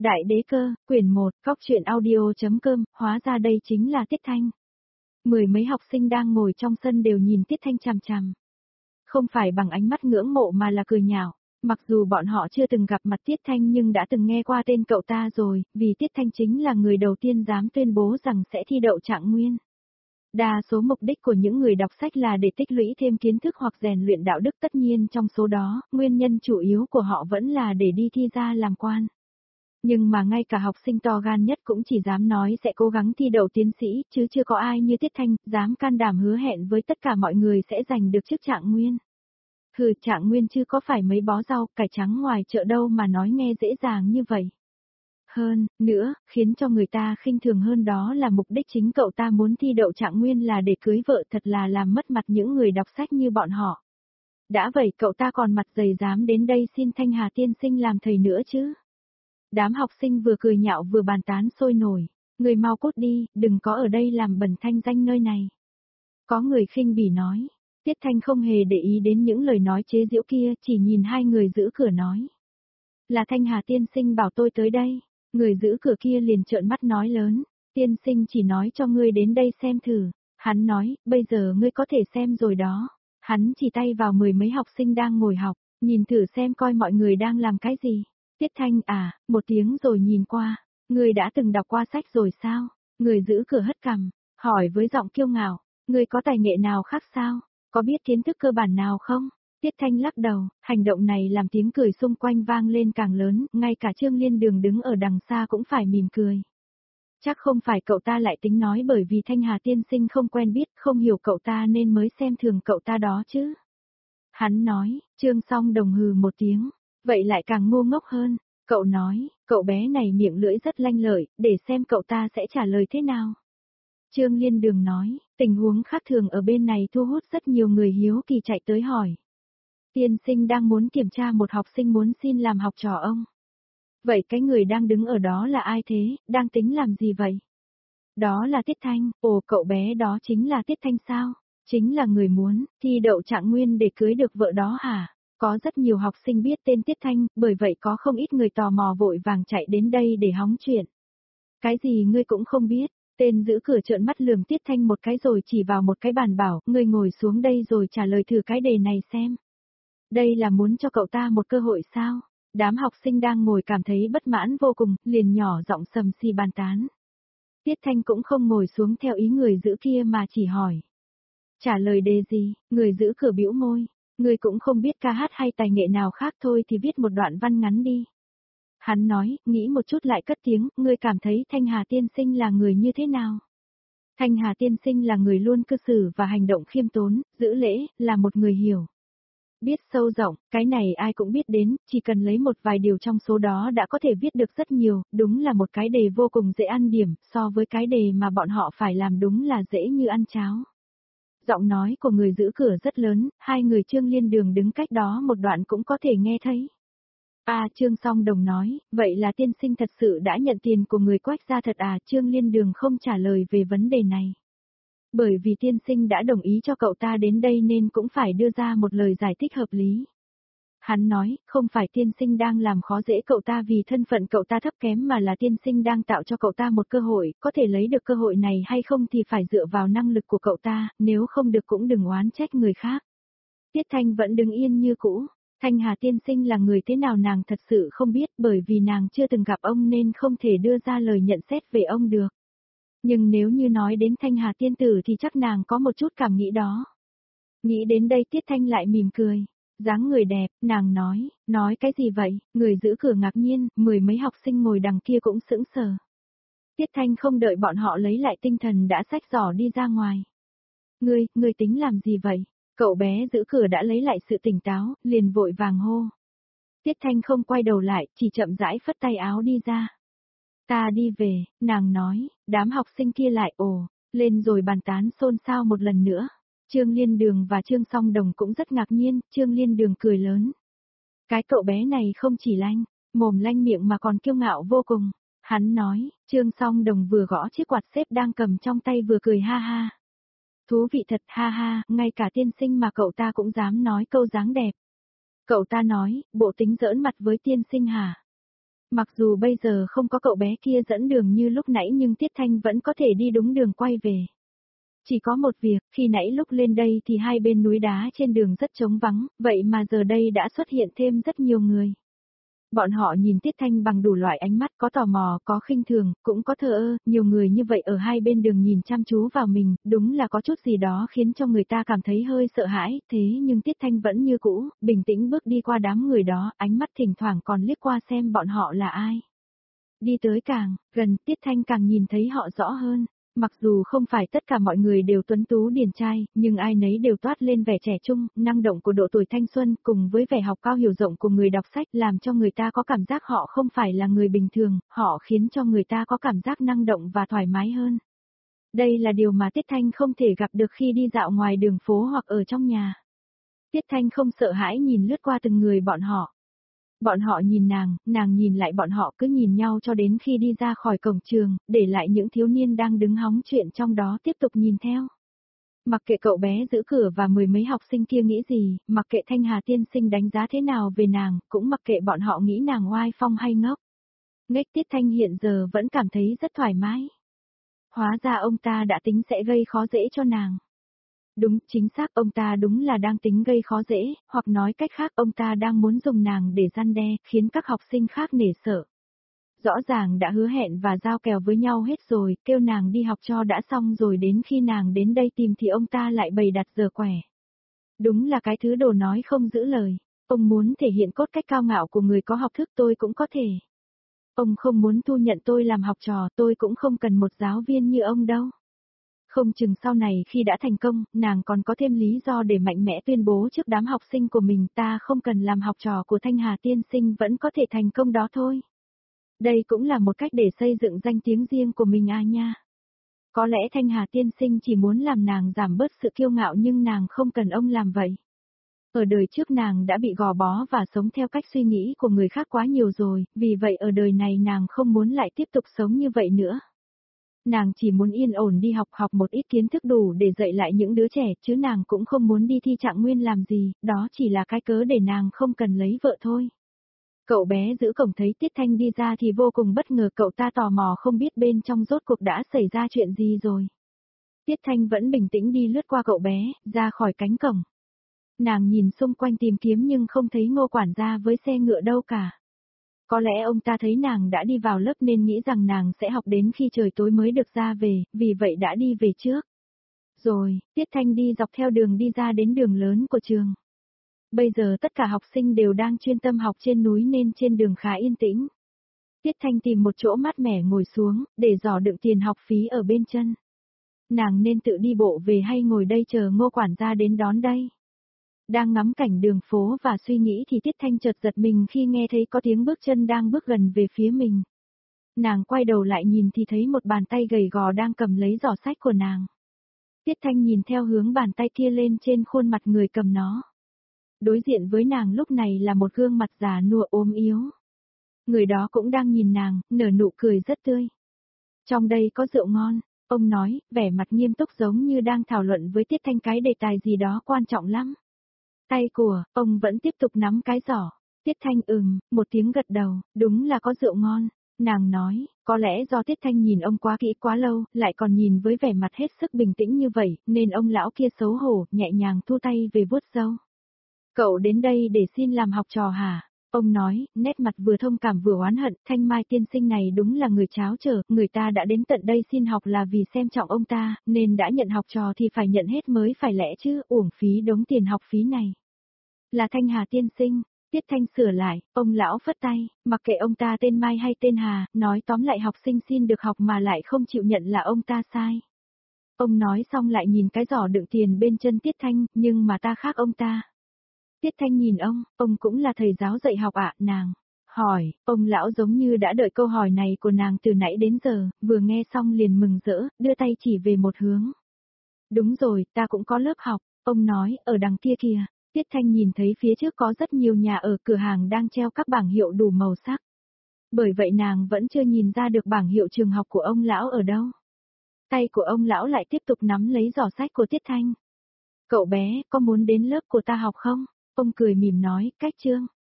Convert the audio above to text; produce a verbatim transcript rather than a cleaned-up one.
Đại đế cơ, quyển một, Cóc truyện audio.com, hóa ra đây chính là Tiết Thanh. Mười mấy học sinh đang ngồi trong sân đều nhìn Tiết Thanh chằm chằm. Không phải bằng ánh mắt ngưỡng mộ mà là cười nhạo. Mặc dù bọn họ chưa từng gặp mặt Tiết Thanh nhưng đã từng nghe qua tên cậu ta rồi, vì Tiết Thanh chính là người đầu tiên dám tuyên bố rằng sẽ thi đậu trạng nguyên. Đa số mục đích của những người đọc sách là để tích lũy thêm kiến thức hoặc rèn luyện đạo đức, tất nhiên trong số đó, nguyên nhân chủ yếu của họ vẫn là để đi thi ra làm quan. Nhưng mà ngay cả học sinh to gan nhất cũng chỉ dám nói sẽ cố gắng thi đậu tiến sĩ, chứ chưa có ai như Tiết Thanh, dám can đảm hứa hẹn với tất cả mọi người sẽ giành được chức trạng nguyên. Hừ, trạng nguyên chứ có phải mấy bó rau, cải trắng ngoài chợ đâu mà nói nghe dễ dàng như vậy. Hơn, nữa, khiến cho người ta khinh thường hơn đó là mục đích chính cậu ta muốn thi đậu trạng nguyên là để cưới vợ, thật là làm mất mặt những người đọc sách như bọn họ. Đã vậy cậu ta còn mặt dày dám đến đây xin Thanh Hà tiên sinh làm thầy nữa chứ. Đám học sinh vừa cười nhạo vừa bàn tán sôi nổi, người mau cút đi, đừng có ở đây làm bẩn thanh danh nơi này. Có người khinh bỉ nói, Tiết Thanh không hề để ý đến những lời nói chế giễu kia, chỉ nhìn hai người giữ cửa nói. Là Thanh Hà tiên sinh bảo tôi tới đây, người giữ cửa kia liền trợn mắt nói lớn, tiên sinh chỉ nói cho ngươi đến đây xem thử, hắn nói, bây giờ ngươi có thể xem rồi đó, hắn chỉ tay vào mười mấy học sinh đang ngồi học, nhìn thử xem coi mọi người đang làm cái gì. Tiết Thanh à, một tiếng rồi nhìn qua, ngươi đã từng đọc qua sách rồi sao? Người giữ cửa hất cằm, hỏi với giọng kiêu ngạo, ngươi có tài nghệ nào khác sao? Có biết kiến thức cơ bản nào không? Tiết Thanh lắc đầu, hành động này làm tiếng cười xung quanh vang lên càng lớn, ngay cả Trương Liên Đường đứng ở đằng xa cũng phải mỉm cười. Chắc không phải cậu ta lại tính nói bởi vì Thanh Hà tiên sinh không quen biết, không hiểu cậu ta nên mới xem thường cậu ta đó chứ. Hắn nói, Trương Song Đồng hừ một tiếng. Vậy lại càng ngu ngốc hơn, cậu nói, cậu bé này miệng lưỡi rất lanh lợi, để xem cậu ta sẽ trả lời thế nào. Trương Liên Đường nói, tình huống khác thường ở bên này thu hút rất nhiều người hiếu kỳ chạy tới hỏi. Tiên sinh đang muốn kiểm tra một học sinh muốn xin làm học trò ông. Vậy cái người đang đứng ở đó là ai thế, đang tính làm gì vậy? Đó là Tiết Thanh, ồ cậu bé đó chính là Tiết Thanh sao? Chính là người muốn thi đậu trạng nguyên để cưới được vợ đó hả? Có rất nhiều học sinh biết tên Tiết Thanh, bởi vậy có không ít người tò mò vội vàng chạy đến đây để hóng chuyện. Cái gì ngươi cũng không biết, tên giữ cửa trợn mắt lườm Tiết Thanh một cái rồi chỉ vào một cái bàn bảo, ngươi ngồi xuống đây rồi trả lời thử cái đề này xem. Đây là muốn cho cậu ta một cơ hội sao? Đám học sinh đang ngồi cảm thấy bất mãn vô cùng, liền nhỏ giọng sầm xì bàn tán. Tiết Thanh cũng không ngồi xuống theo ý người giữ kia mà chỉ hỏi. Trả lời đề gì? Người giữ cửa bĩu môi. Ngươi cũng không biết ca hát hay tài nghệ nào khác thôi thì viết một đoạn văn ngắn đi. Hắn nói, nghĩ một chút lại cất tiếng, ngươi cảm thấy Thanh Hà tiên sinh là người như thế nào? Thanh Hà tiên sinh là người luôn cư xử và hành động khiêm tốn, giữ lễ, là một người hiểu. Biết sâu rộng, cái này ai cũng biết đến, chỉ cần lấy một vài điều trong số đó đã có thể viết được rất nhiều, đúng là một cái đề vô cùng dễ ăn điểm, so với cái đề mà bọn họ phải làm đúng là dễ như ăn cháo. Giọng nói của người giữ cửa rất lớn, hai người Trương Liên Đường đứng cách đó một đoạn cũng có thể nghe thấy. À Trương Song Đồng nói, vậy là tiên sinh thật sự đã nhận tiền của người Quách gia thật à? Trương Liên Đường không trả lời về vấn đề này. Bởi vì tiên sinh đã đồng ý cho cậu ta đến đây nên cũng phải đưa ra một lời giải thích hợp lý. Hắn nói, không phải tiên sinh đang làm khó dễ cậu ta vì thân phận cậu ta thấp kém mà là tiên sinh đang tạo cho cậu ta một cơ hội, có thể lấy được cơ hội này hay không thì phải dựa vào năng lực của cậu ta, nếu không được cũng đừng oán trách người khác. Tiết Thanh vẫn đứng yên như cũ, Thanh Hà tiên sinh là người thế nào nàng thật sự không biết bởi vì nàng chưa từng gặp ông nên không thể đưa ra lời nhận xét về ông được. Nhưng nếu như nói đến Thanh Hà tiên tử thì chắc nàng có một chút cảm nghĩ đó. Nghĩ đến đây Tiết Thanh lại mỉm cười. Dáng người đẹp, nàng nói, nói cái gì vậy, người giữ cửa ngạc nhiên, mười mấy học sinh ngồi đằng kia cũng sững sờ. Tiết Thanh không đợi bọn họ lấy lại tinh thần đã xách giỏ đi ra ngoài. Ngươi, ngươi tính làm gì vậy? Cậu bé giữ cửa đã lấy lại sự tỉnh táo, liền vội vàng hô. Tiết Thanh không quay đầu lại, chỉ chậm rãi phất tay áo đi ra. Ta đi về, nàng nói, đám học sinh kia lại ồ, lên rồi bàn tán xôn xao một lần nữa. Trương Liên Đường và Trương Song Đồng cũng rất ngạc nhiên, Trương Liên Đường cười lớn. Cái cậu bé này không chỉ lanh, mồm lanh miệng mà còn kiêu ngạo vô cùng. Hắn nói, Trương Song Đồng vừa gõ chiếc quạt xếp đang cầm trong tay vừa cười ha ha. Thú vị thật ha ha, ngay cả tiên sinh mà cậu ta cũng dám nói câu dáng đẹp. Cậu ta nói, bộ tính giỡn mặt với tiên sinh hả? Mặc dù bây giờ không có cậu bé kia dẫn đường như lúc nãy nhưng Tiết Thanh vẫn có thể đi đúng đường quay về. Chỉ có một việc, khi nãy lúc lên đây thì hai bên núi đá trên đường rất trống vắng, vậy mà giờ đây đã xuất hiện thêm rất nhiều người. Bọn họ nhìn Tiết Thanh bằng đủ loại ánh mắt, có tò mò, có khinh thường, cũng có thờ ơ, nhiều người như vậy ở hai bên đường nhìn chăm chú vào mình, đúng là có chút gì đó khiến cho người ta cảm thấy hơi sợ hãi, thế nhưng Tiết Thanh vẫn như cũ, bình tĩnh bước đi qua đám người đó, ánh mắt thỉnh thoảng còn liếc qua xem bọn họ là ai. Đi tới càng gần, Tiết Thanh càng nhìn thấy họ rõ hơn. Mặc dù không phải tất cả mọi người đều tuấn tú điển trai, nhưng ai nấy đều toát lên vẻ trẻ trung, năng động của độ tuổi thanh xuân, cùng với vẻ học cao hiểu rộng của người đọc sách làm cho người ta có cảm giác họ không phải là người bình thường, họ khiến cho người ta có cảm giác năng động và thoải mái hơn. Đây là điều mà Tiết Thanh không thể gặp được khi đi dạo ngoài đường phố hoặc ở trong nhà. Tiết Thanh không sợ hãi nhìn lướt qua từng người bọn họ. Bọn họ nhìn nàng, nàng nhìn lại bọn họ cứ nhìn nhau cho đến khi đi ra khỏi cổng trường, để lại những thiếu niên đang đứng hóng chuyện trong đó tiếp tục nhìn theo. Mặc kệ cậu bé giữ cửa và mười mấy học sinh kia nghĩ gì, mặc kệ Thanh Hà tiên sinh đánh giá thế nào về nàng, cũng mặc kệ bọn họ nghĩ nàng oai phong hay ngốc. Nghếch Tiết Thanh hiện giờ vẫn cảm thấy rất thoải mái. Hóa ra ông ta đã tính sẽ gây khó dễ cho nàng. Đúng, chính xác, ông ta đúng là đang tính gây khó dễ, hoặc nói cách khác ông ta đang muốn dùng nàng để răn đe, khiến các học sinh khác nể sợ. Rõ ràng đã hứa hẹn và giao kèo với nhau hết rồi, kêu nàng đi học cho đã xong rồi đến khi nàng đến đây tìm thì ông ta lại bày đặt giờ quẻ. Đúng là cái thứ đồ nói không giữ lời. Ông muốn thể hiện cốt cách cao ngạo của người có học thức tôi cũng có thể. Ông không muốn thu nhận tôi làm học trò tôi cũng không cần một giáo viên như ông đâu. Không chừng sau này khi đã thành công, nàng còn có thêm lý do để mạnh mẽ tuyên bố trước đám học sinh của mình ta không cần làm học trò của Thanh Hà tiên sinh vẫn có thể thành công đó thôi. Đây cũng là một cách để xây dựng danh tiếng riêng của mình à nha. Có lẽ Thanh Hà tiên sinh chỉ muốn làm nàng giảm bớt sự kiêu ngạo nhưng nàng không cần ông làm vậy. Ở đời trước nàng đã bị gò bó và sống theo cách suy nghĩ của người khác quá nhiều rồi, vì vậy ở đời này nàng không muốn lại tiếp tục sống như vậy nữa. Nàng chỉ muốn yên ổn đi học học một ít kiến thức đủ để dạy lại những đứa trẻ chứ nàng cũng không muốn đi thi trạng nguyên làm gì, đó chỉ là cái cớ để nàng không cần lấy vợ thôi. Cậu bé giữ cổng thấy Tiết Thanh đi ra thì vô cùng bất ngờ, cậu ta tò mò không biết bên trong rốt cuộc đã xảy ra chuyện gì rồi. Tiết Thanh vẫn bình tĩnh đi lướt qua cậu bé, ra khỏi cánh cổng. Nàng nhìn xung quanh tìm kiếm nhưng không thấy Ngô quản gia với xe ngựa đâu cả. Có lẽ ông ta thấy nàng đã đi vào lớp nên nghĩ rằng nàng sẽ học đến khi trời tối mới được ra về, vì vậy đã đi về trước. Rồi, Tiết Thanh đi dọc theo đường đi ra đến đường lớn của trường. Bây giờ tất cả học sinh đều đang chuyên tâm học trên núi nên trên đường khá yên tĩnh. Tiết Thanh tìm một chỗ mát mẻ ngồi xuống, để giỏ đựng tiền học phí ở bên chân. Nàng nên tự đi bộ về hay ngồi đây chờ Ngô quản gia đến đón đây? Đang ngắm cảnh đường phố và suy nghĩ thì Tiết Thanh chợt giật mình khi nghe thấy có tiếng bước chân đang bước gần về phía mình. Nàng quay đầu lại nhìn thì thấy một bàn tay gầy gò đang cầm lấy giỏ sách của nàng. Tiết Thanh nhìn theo hướng bàn tay kia lên trên khuôn mặt người cầm nó. Đối diện với nàng lúc này là một gương mặt già nua ốm yếu. Người đó cũng đang nhìn nàng, nở nụ cười rất tươi. Trong đây có rượu ngon, ông nói, vẻ mặt nghiêm túc giống như đang thảo luận với Tiết Thanh cái đề tài gì đó quan trọng lắm. Tay của, ông vẫn tiếp tục nắm cái giỏ. Tiết Thanh ừm, một tiếng gật đầu, đúng là có rượu ngon. Nàng nói, có lẽ do Tiết Thanh nhìn ông quá kỹ quá lâu, lại còn nhìn với vẻ mặt hết sức bình tĩnh như vậy, nên ông lão kia xấu hổ, nhẹ nhàng thu tay về vuốt râu. Cậu đến đây để xin làm học trò hả? Ông nói, nét mặt vừa thông cảm vừa oán hận, Thanh Mai tiên sinh này đúng là người cháo trở, người ta đã đến tận đây xin học là vì xem trọng ông ta, nên đã nhận học trò thì phải nhận hết mới phải lẽ chứ, uổng phí đống tiền học phí này. Là Thanh Hà tiên sinh, Tiết Thanh sửa lại, ông lão phất tay, mặc kệ ông ta tên Mai hay tên Hà, nói tóm lại học sinh xin được học mà lại không chịu nhận là ông ta sai. Ông nói xong lại nhìn cái giỏ đựng tiền bên chân Tiết Thanh, nhưng mà ta khác ông ta. Tiết Thanh nhìn ông, ông cũng là thầy giáo dạy học ạ, nàng. Hỏi, ông lão giống như đã đợi câu hỏi này của nàng từ nãy đến giờ, vừa nghe xong liền mừng rỡ, đưa tay chỉ về một hướng. Đúng rồi, ta cũng có lớp học, ông nói, ở đằng kia kìa. Tiết Thanh nhìn thấy phía trước có rất nhiều nhà ở cửa hàng đang treo các bảng hiệu đủ màu sắc. Bởi vậy nàng vẫn chưa nhìn ra được bảng hiệu trường học của ông lão ở đâu. Tay của ông lão lại tiếp tục nắm lấy giỏ sách của Tiết Thanh. Cậu bé, có muốn đến lớp của ta học không? Ông cười mỉm nói, cách chương.